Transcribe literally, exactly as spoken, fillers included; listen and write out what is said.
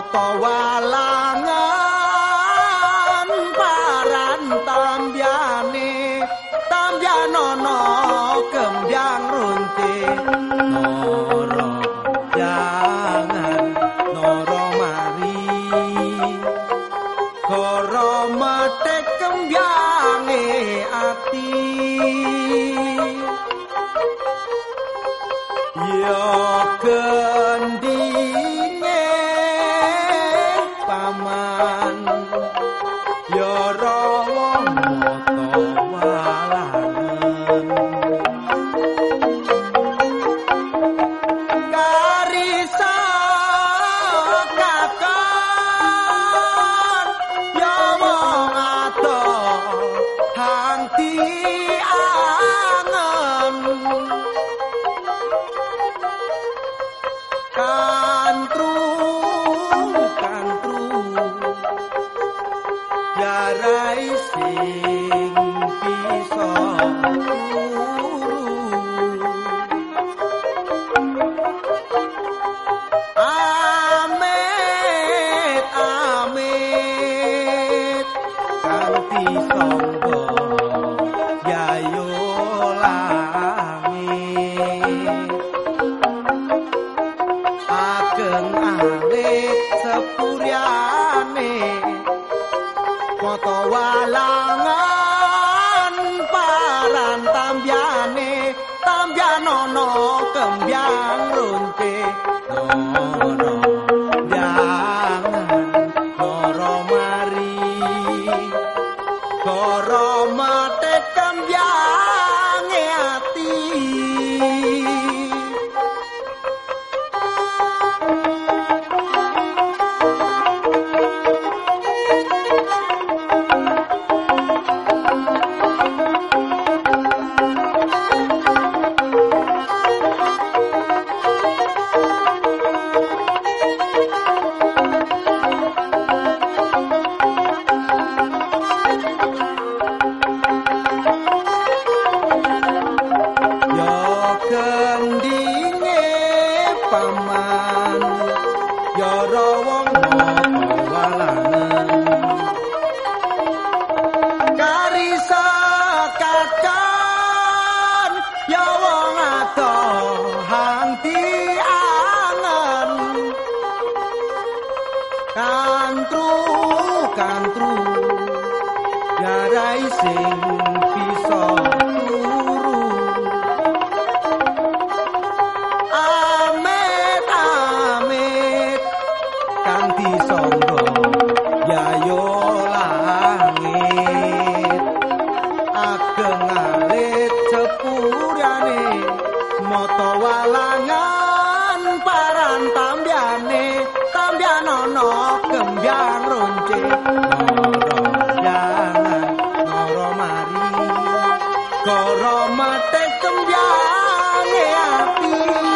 mata walangan paran tambyane tambyanono gembyang runting noro jangan noro mari koro metek gembyange ati yo gendinge paman yo rawa mata walangan karisa kakon yo wong adoh hang diangen kantru kantru jarai sing bisa turu amit amit kanthi sangga yayo langit ageng alit sepuryane mata walangan paran tambyane tambyanono gembyang runting noro jangan noro mari koro mate gembyange ati gendinge paman ya rawa mata walangan karisa kakon ya wong adoh hang diangen kantru kantru jarai sing bisa turu amit amit kanthi sangga yayo langit ageng alit cepuryane mata walangan paran tambyane tambyanono gembyang runting noro jangan noro mari koro mate gembyange ati